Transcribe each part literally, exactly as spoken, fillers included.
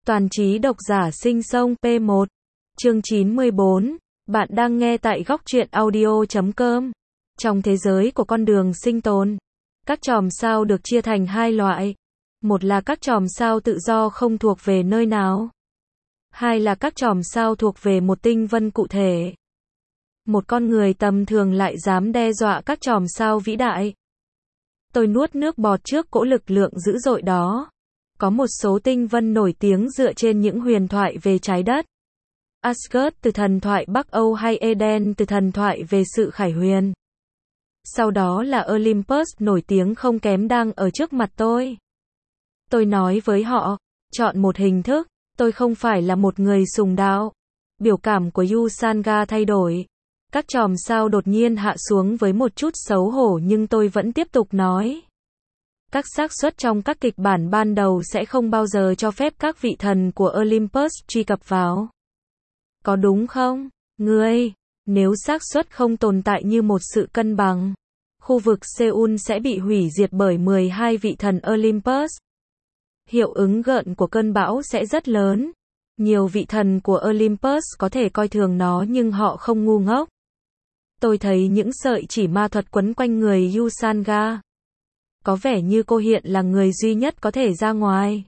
Toàn trí độc giả sinh sông P một. Chương chín mươi bốn. Bạn đang nghe tại góc truyện audio chấm com. Trong thế giới của con đường sinh tồn, các chòm sao được chia thành hai loại. Một là các chòm sao tự do không thuộc về nơi nào. Hai là các chòm sao thuộc về một tinh vân cụ thể. Một con người tầm thường lại dám đe dọa các chòm sao vĩ đại. Tôi nuốt nước bọt trước cỗ lực lượng dữ dội đó. Có một số tinh vân nổi tiếng dựa trên những huyền thoại về trái đất. Asgard từ thần thoại Bắc Âu hay Eden từ thần thoại về sự khải huyền. Sau đó là Olympus nổi tiếng không kém đang ở trước mặt tôi. Tôi nói với họ, chọn một hình thức, tôi không phải là một người sùng đạo. Biểu cảm của Yusanga thay đổi. Các chòm sao đột nhiên hạ xuống với một chút xấu hổ nhưng tôi vẫn tiếp tục nói. Các xác suất trong các kịch bản ban đầu sẽ không bao giờ cho phép các vị thần của Olympus truy cập vào. Có đúng không, ngươi? Nếu xác suất không tồn tại như một sự cân bằng, khu vực Seoul sẽ bị hủy diệt bởi mười hai vị thần Olympus. Hiệu ứng gợn của cơn bão sẽ rất lớn. Nhiều vị thần của Olympus có thể coi thường nó nhưng họ không ngu ngốc. Tôi thấy những sợi chỉ ma thuật quấn quanh người Yusanga. Có vẻ như cô hiện là người duy nhất có thể ra ngoài.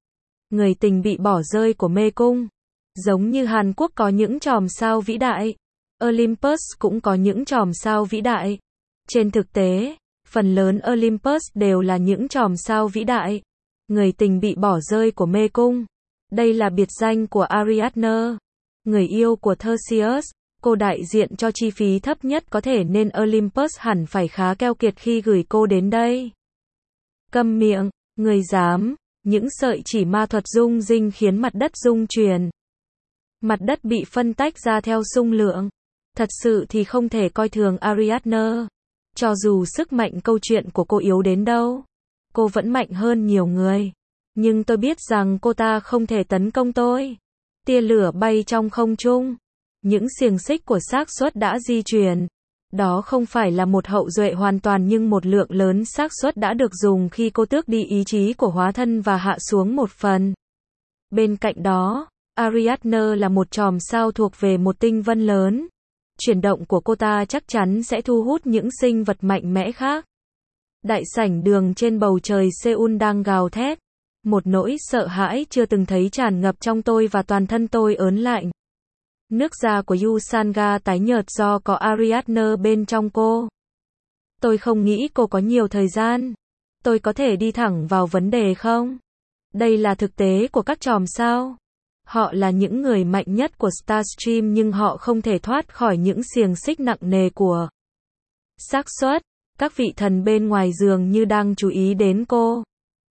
Người tình bị bỏ rơi của mê cung. Giống như Hàn Quốc có những chòm sao vĩ đại, Olympus cũng có những chòm sao vĩ đại. Trên thực tế, phần lớn Olympus đều là những chòm sao vĩ đại. Người tình bị bỏ rơi của mê cung. Đây là biệt danh của Ariadne, người yêu của Theseus. Cô đại diện cho chi phí thấp nhất có thể nên Olympus hẳn phải khá keo kiệt khi gửi cô đến đây. Câm miệng, người dám. Những sợi chỉ ma thuật rung rinh khiến mặt đất rung chuyển. Mặt đất bị phân tách ra theo xung lượng. Thật sự thì không thể coi thường Ariadne. Cho dù sức mạnh câu chuyện của cô yếu đến đâu, cô vẫn mạnh hơn nhiều người. Nhưng tôi biết rằng cô ta không thể tấn công tôi. Tia lửa bay trong không trung. Những xiềng xích của xác suất đã di chuyển. Đó không phải là một hậu duệ hoàn toàn nhưng một lượng lớn xác suất đã được dùng khi cô tước đi ý chí của hóa thân và hạ xuống một phần. Bên cạnh đó, Ariadne là một chòm sao thuộc về một tinh vân lớn. Chuyển động của cô ta chắc chắn sẽ thu hút những sinh vật mạnh mẽ khác. Đại sảnh đường trên bầu trời Seoul đang gào thét. Một nỗi sợ hãi chưa từng thấy tràn ngập trong tôi và toàn thân tôi ớn lạnh. Nước da của Yusanga tái nhợt do có Ariadne bên trong cô. Tôi không nghĩ cô có nhiều thời gian. Tôi có thể đi thẳng vào vấn đề không? Đây là thực tế của các chòm sao. Họ là những người mạnh nhất của Starstream nhưng họ không thể thoát khỏi những xiềng xích nặng nề của xác suất. Các vị thần bên ngoài dường như đang chú ý đến cô.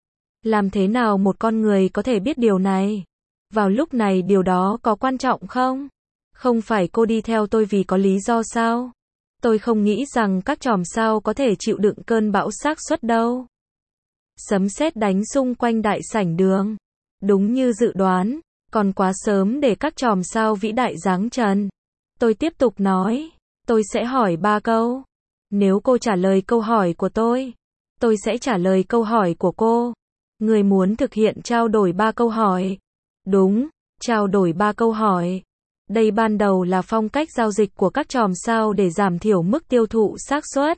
Làm thế nào một con người có thể biết điều này? Vào lúc này điều đó có quan trọng không? Không phải cô đi theo tôi vì có lý do sao? Tôi không nghĩ rằng các chòm sao có thể chịu đựng cơn bão xác suất đâu. Sấm sét đánh xung quanh đại sảnh đường. Đúng như dự đoán, còn quá sớm để các chòm sao vĩ đại giáng trần. Tôi tiếp tục nói, tôi sẽ hỏi ba câu. Nếu cô trả lời câu hỏi của tôi, tôi sẽ trả lời câu hỏi của cô. Người muốn thực hiện trao đổi ba câu hỏi. Đúng, trao đổi ba câu hỏi. Đây ban đầu là phong cách giao dịch của các chòm sao để giảm thiểu mức tiêu thụ xác suất.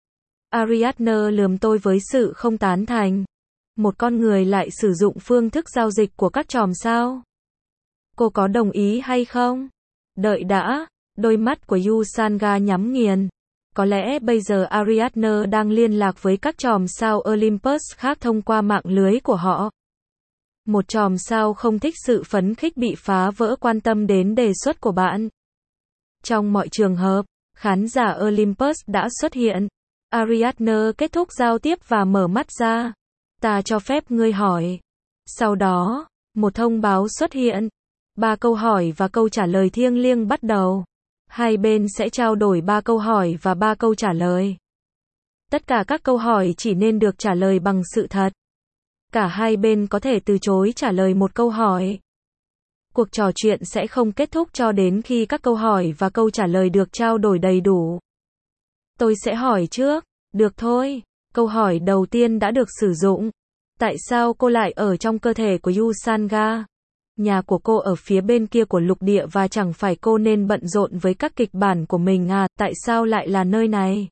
Ariadne lườm tôi với sự không tán thành. Một con người lại sử dụng phương thức giao dịch của các chòm sao. Cô có đồng ý hay không? Đợi đã, đôi mắt của Yusanga nhắm nghiền. Có lẽ bây giờ Ariadne đang liên lạc với các chòm sao Olympus khác thông qua mạng lưới của họ. Một chòm sao không thích sự phấn khích bị phá vỡ quan tâm đến đề xuất của bạn. Trong mọi trường hợp, khán giả Olympus đã xuất hiện. Ariadne kết thúc giao tiếp và mở mắt ra. Ta cho phép ngươi hỏi. Sau đó, một thông báo xuất hiện. Ba câu hỏi và câu trả lời thiêng liêng bắt đầu. Hai bên sẽ trao đổi ba câu hỏi và ba câu trả lời. Tất cả các câu hỏi chỉ nên được trả lời bằng sự thật. Cả hai bên có thể từ chối trả lời một câu hỏi. Cuộc trò chuyện sẽ không kết thúc cho đến khi các câu hỏi và câu trả lời được trao đổi đầy đủ. Tôi sẽ hỏi trước. Được thôi. Câu hỏi đầu tiên đã được sử dụng. Tại sao cô lại ở trong cơ thể của Yusanga? Nhà của cô ở phía bên kia của lục địa và chẳng phải cô nên bận rộn với các kịch bản của mình à, tại sao lại là nơi này?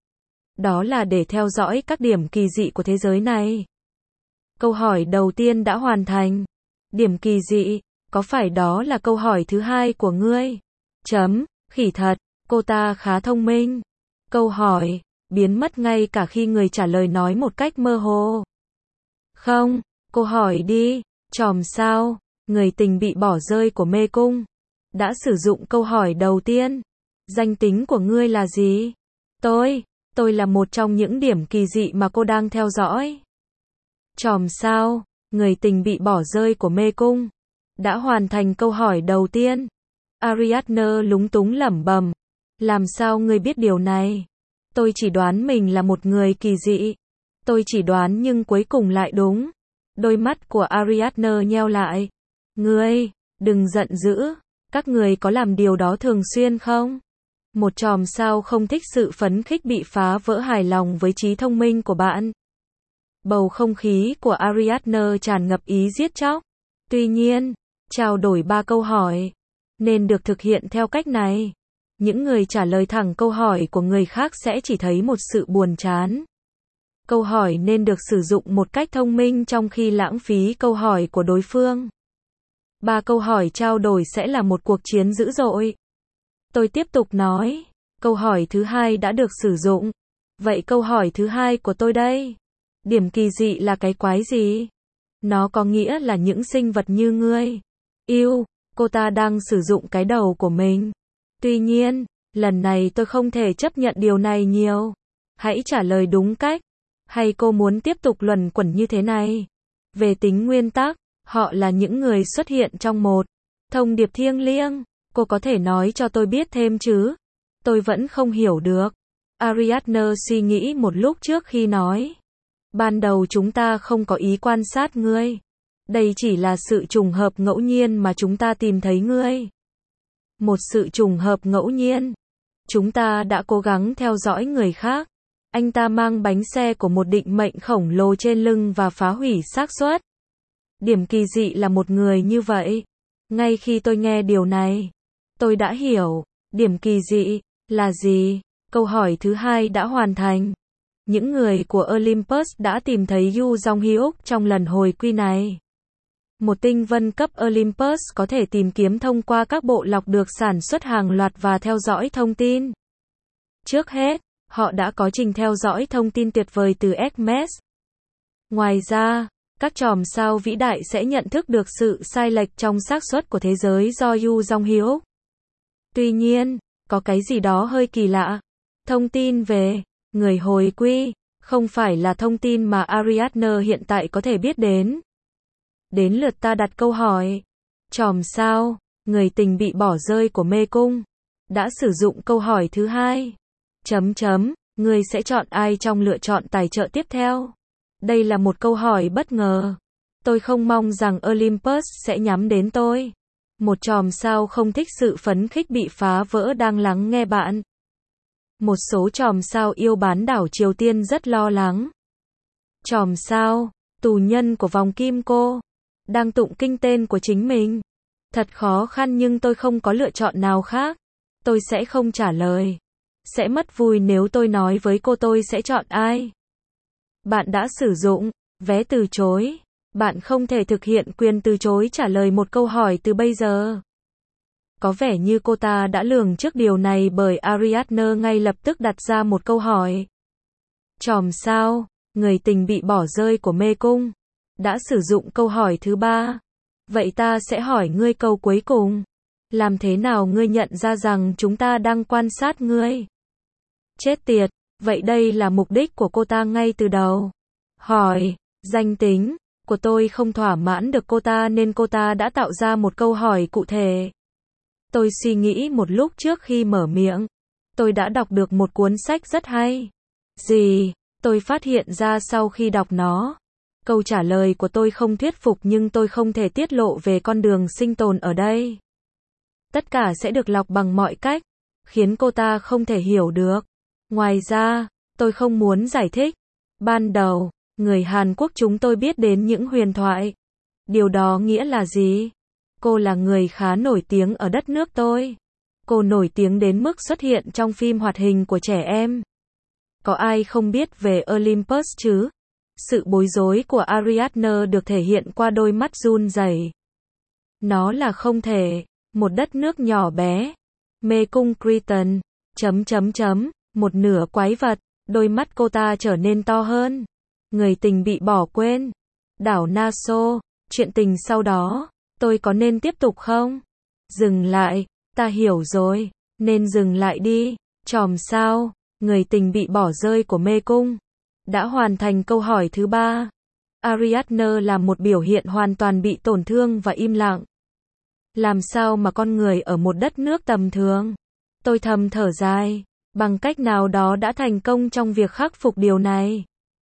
Đó là để theo dõi các điểm kỳ dị của thế giới này. Câu hỏi đầu tiên đã hoàn thành. Điểm kỳ dị, có phải đó là câu hỏi thứ hai của ngươi? Chấm, khỉ thật, cô ta khá thông minh. Câu hỏi, biến mất ngay cả khi người trả lời nói một cách mơ hồ. Không, cô hỏi đi, chòm sao, người tình bị bỏ rơi của mê cung. Đã sử dụng câu hỏi đầu tiên. Danh tính của ngươi là gì? Tôi, tôi là một trong những điểm kỳ dị mà cô đang theo dõi. Chòm sao, người tình bị bỏ rơi của mê cung. Đã hoàn thành câu hỏi đầu tiên. Ariadne lúng túng lẩm bẩm. Làm sao ngươi biết điều này? Tôi chỉ đoán mình là một người kỳ dị. Tôi chỉ đoán nhưng cuối cùng lại đúng. Đôi mắt của Ariadne nheo lại. Ngươi, đừng giận dữ. Các người có làm điều đó thường xuyên không? Một chòm sao không thích sự phấn khích bị phá vỡ hài lòng với trí thông minh của bạn. Bầu không khí của Ariadne tràn ngập ý giết chóc. Tuy nhiên, trao đổi ba câu hỏi nên được thực hiện theo cách này. Những người trả lời thẳng câu hỏi của người khác sẽ chỉ thấy một sự buồn chán. Câu hỏi nên được sử dụng một cách thông minh trong khi lãng phí câu hỏi của đối phương. Ba câu hỏi trao đổi sẽ là một cuộc chiến dữ dội. Tôi tiếp tục nói. Câu hỏi thứ hai đã được sử dụng. Vậy câu hỏi thứ hai của tôi đây. Điểm kỳ dị là cái quái gì? Nó có nghĩa là những sinh vật như ngươi. Yêu, cô ta đang sử dụng cái đầu của mình. Tuy nhiên, lần này tôi không thể chấp nhận điều này nhiều. Hãy trả lời đúng cách. Hay cô muốn tiếp tục luẩn quẩn như thế này? Về tính nguyên tắc, họ là những người xuất hiện trong một thông điệp thiêng liêng. Cô có thể nói cho tôi biết thêm chứ? Tôi vẫn không hiểu được. Ariadne suy nghĩ một lúc trước khi nói. Ban đầu chúng ta không có ý quan sát ngươi. Đây chỉ là sự trùng hợp ngẫu nhiên mà chúng ta tìm thấy ngươi. Một sự trùng hợp ngẫu nhiên. Chúng ta đã cố gắng theo dõi người khác. Anh ta mang bánh xe của một định mệnh khổng lồ trên lưng và phá hủy xác suất. Điểm kỳ dị là một người như vậy. Ngay khi tôi nghe điều này, tôi đã hiểu. Điểm kỳ dị là gì? Câu hỏi thứ hai đã hoàn thành. Những người của Olympus đã tìm thấy Yu Jong-hyuk trong lần hồi quy này. Một tinh vân cấp Olympus có thể tìm kiếm thông qua các bộ lọc được sản xuất hàng loạt và theo dõi thông tin. Trước hết, họ đã có trình theo dõi thông tin tuyệt vời từ Hermes. Ngoài ra, các chòm sao vĩ đại sẽ nhận thức được sự sai lệch trong xác suất của thế giới do Yu Jong-hyuk. Tuy nhiên, có cái gì đó hơi kỳ lạ. Thông tin về người hồi quy không phải là thông tin mà Ariadne hiện tại có thể biết đến. Đến lượt ta đặt câu hỏi. Chòm sao, người tình bị bỏ rơi của mê cung, đã sử dụng câu hỏi thứ hai. Chấm chấm, người sẽ chọn ai trong lựa chọn tài trợ tiếp theo? Đây là một câu hỏi bất ngờ. Tôi không mong rằng Olympus sẽ nhắm đến tôi. Một chòm sao không thích sự phấn khích bị phá vỡ đang lắng nghe bạn. Một số chòm sao yêu bán đảo Triều Tiên rất lo lắng. Chòm sao, tù nhân của vòng kim cô, đang tụng kinh tên của chính mình. Thật khó khăn nhưng tôi không có lựa chọn nào khác. Tôi sẽ không trả lời. Sẽ mất vui nếu tôi nói với cô tôi sẽ chọn ai. Bạn đã sử dụng vé từ chối. Bạn không thể thực hiện quyền từ chối trả lời một câu hỏi từ bây giờ. Có vẻ như cô ta đã lường trước điều này bởi Ariadne ngay lập tức đặt ra một câu hỏi. Chòm sao, người tình bị bỏ rơi của mê cung, đã sử dụng câu hỏi thứ ba. Vậy ta sẽ hỏi ngươi câu cuối cùng. Làm thế nào ngươi nhận ra rằng chúng ta đang quan sát ngươi? Chết tiệt, vậy đây là mục đích của cô ta ngay từ đầu. Hỏi, danh tính của tôi không thỏa mãn được cô ta nên cô ta đã tạo ra một câu hỏi cụ thể. Tôi suy nghĩ một lúc trước khi mở miệng. Tôi đã đọc được một cuốn sách rất hay. Gì? Tôi phát hiện ra sau khi đọc nó. Câu trả lời của tôi không thuyết phục nhưng tôi không thể tiết lộ về con đường sinh tồn ở đây. Tất cả sẽ được lọc bằng mọi cách, khiến cô ta không thể hiểu được. Ngoài ra, tôi không muốn giải thích. Ban đầu, người Hàn Quốc chúng tôi biết đến những huyền thoại. Điều đó nghĩa là gì? Cô là người khá nổi tiếng ở đất nước tôi. Cô nổi tiếng đến mức xuất hiện trong phim hoạt hình của trẻ em. Có ai không biết về Olympus chứ? Sự bối rối của Ariadne được thể hiện qua đôi mắt run rẩy. Nó là không thể. Một đất nước nhỏ bé. Mê cung Cretan. Chấm chấm chấm. Một nửa quái vật. Đôi mắt cô ta trở nên to hơn. Người tình bị bỏ quên. Đảo Naxos. Chuyện tình sau đó. Tôi có nên tiếp tục không? Dừng lại. Ta hiểu rồi. Nên dừng lại đi. Chòm sao. Người tình bị bỏ rơi của mê cung. Đã hoàn thành câu hỏi thứ ba. Ariadne là một biểu hiện hoàn toàn bị tổn thương và im lặng. Làm sao mà con người ở một đất nước tầm thường? Tôi thầm thở dài. Bằng cách nào đó đã thành công trong việc khắc phục điều này.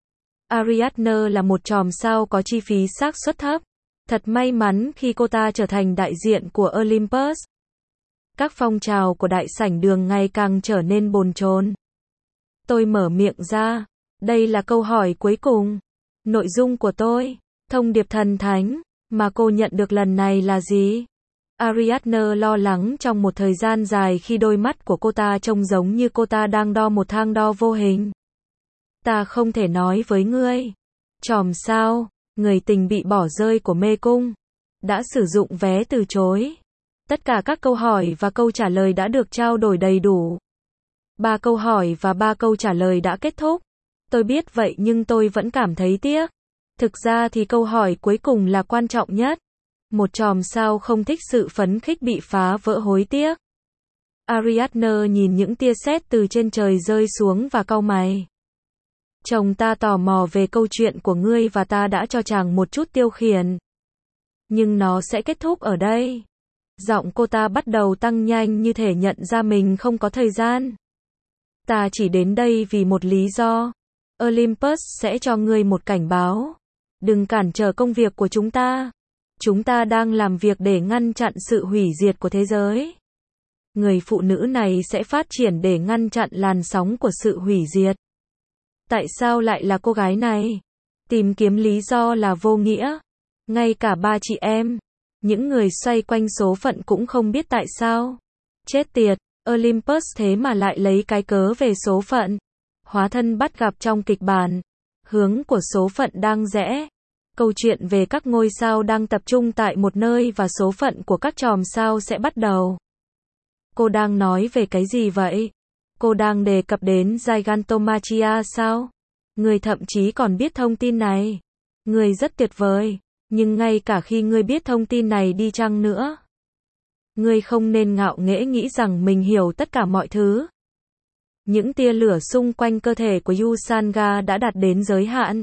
Ariadne là một chòm sao có chi phí xác suất thấp. Thật may mắn khi cô ta trở thành đại diện của Olympus. Các phong trào của đại sảnh đường ngày càng trở nên bồn chồn. Tôi mở miệng ra. Đây là câu hỏi cuối cùng. Nội dung của tôi, thông điệp thần thánh, mà cô nhận được lần này là gì? Ariadne lo lắng trong một thời gian dài khi đôi mắt của cô ta trông giống như cô ta đang đo một thang đo vô hình. Ta không thể nói với ngươi. Chòm sao, người tình bị bỏ rơi của mê cung. Đã sử dụng vé từ chối. Tất cả các câu hỏi và câu trả lời đã được trao đổi đầy đủ. Ba câu hỏi và ba câu trả lời đã kết thúc. Tôi biết vậy nhưng tôi vẫn cảm thấy tiếc. Thực ra thì câu hỏi cuối cùng là quan trọng nhất. Một chòm sao không thích sự phấn khích bị phá vỡ hối tiếc. Ariadne nhìn những tia sét từ trên trời rơi xuống và cau mày. Chồng ta tò mò về câu chuyện của ngươi và ta đã cho chàng một chút tiêu khiển. Nhưng nó sẽ kết thúc ở đây. Giọng cô ta bắt đầu tăng nhanh như thể nhận ra mình không có thời gian. Ta chỉ đến đây vì một lý do. Olympus sẽ cho ngươi một cảnh báo. Đừng cản trở công việc của chúng ta. Chúng ta đang làm việc để ngăn chặn sự hủy diệt của thế giới. Người phụ nữ này sẽ phát triển để ngăn chặn làn sóng của sự hủy diệt. Tại sao lại là cô gái này? Tìm kiếm lý do là vô nghĩa. Ngay cả ba chị em, những người xoay quanh số phận cũng không biết tại sao. Chết tiệt, Olympus thế mà lại lấy cái cớ về số phận. Hóa thân bắt gặp trong kịch bản. Hướng của số phận đang rẽ. Câu chuyện về các ngôi sao đang tập trung tại một nơi và số phận của các chòm sao sẽ bắt đầu. Cô đang nói về cái gì vậy? Cô đang đề cập đến Gigantomachia sao? Người thậm chí còn biết thông tin này. Người rất tuyệt vời. Nhưng ngay cả khi ngươi biết thông tin này đi chăng nữa, ngươi không nên ngạo nghễ nghĩ rằng mình hiểu tất cả mọi thứ. Những tia lửa xung quanh cơ thể của Yusanga đã đạt đến giới hạn.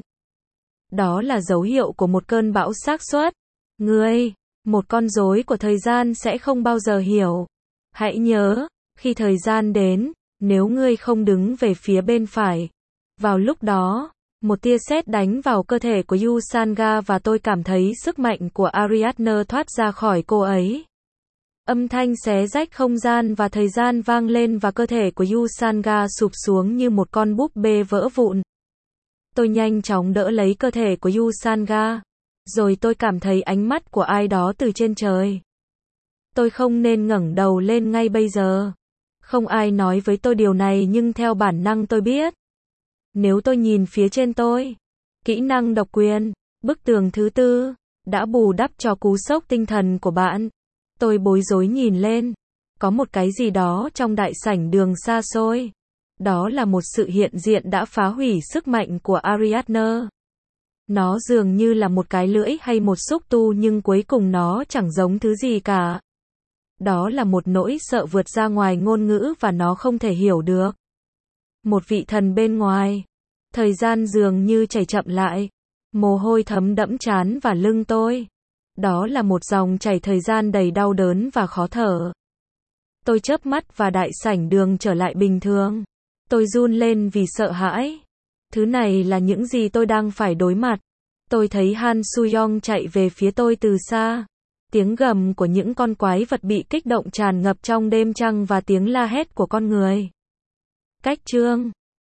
Đó là dấu hiệu của một cơn bão xác suất. Ngươi, một con rối của thời gian sẽ không bao giờ hiểu. Hãy nhớ, khi thời gian đến, nếu ngươi không đứng về phía bên phải, vào lúc đó, một tia sét đánh vào cơ thể của Yusanga và tôi cảm thấy sức mạnh của Ariadne thoát ra khỏi cô ấy. Âm thanh xé rách không gian và thời gian vang lên và cơ thể của Yusanga sụp xuống như một con búp bê vỡ vụn. Tôi nhanh chóng đỡ lấy cơ thể của Yusanga. Rồi tôi cảm thấy ánh mắt của ai đó từ trên trời. Tôi không nên ngẩng đầu lên ngay bây giờ. Không ai nói với tôi điều này nhưng theo bản năng tôi biết. Nếu tôi nhìn phía trên tôi, kỹ năng độc quyền, bức tường thứ tư, đã bù đắp cho cú sốc tinh thần của bạn. Tôi bối rối nhìn lên. Có một cái gì đó trong đại sảnh đường xa xôi. Đó là một sự hiện diện đã phá hủy sức mạnh của Ariadne. Nó dường như là một cái lưỡi hay một xúc tu nhưng cuối cùng nó chẳng giống thứ gì cả. Đó là một nỗi sợ vượt ra ngoài ngôn ngữ và nó không thể hiểu được. Một vị thần bên ngoài. Thời gian dường như chảy chậm lại. Mồ hôi thấm đẫm trán và lưng tôi. Đó là một dòng chảy thời gian đầy đau đớn và khó thở. Tôi chớp mắt và đại sảnh đường trở lại bình thường. Tôi run lên vì sợ hãi. Thứ này là những gì tôi đang phải đối mặt. Tôi thấy Han Soo-young chạy về phía tôi từ xa. Tiếng gầm của những con quái vật bị kích động tràn ngập trong đêm trăng và tiếng la hét của con người. Cách chương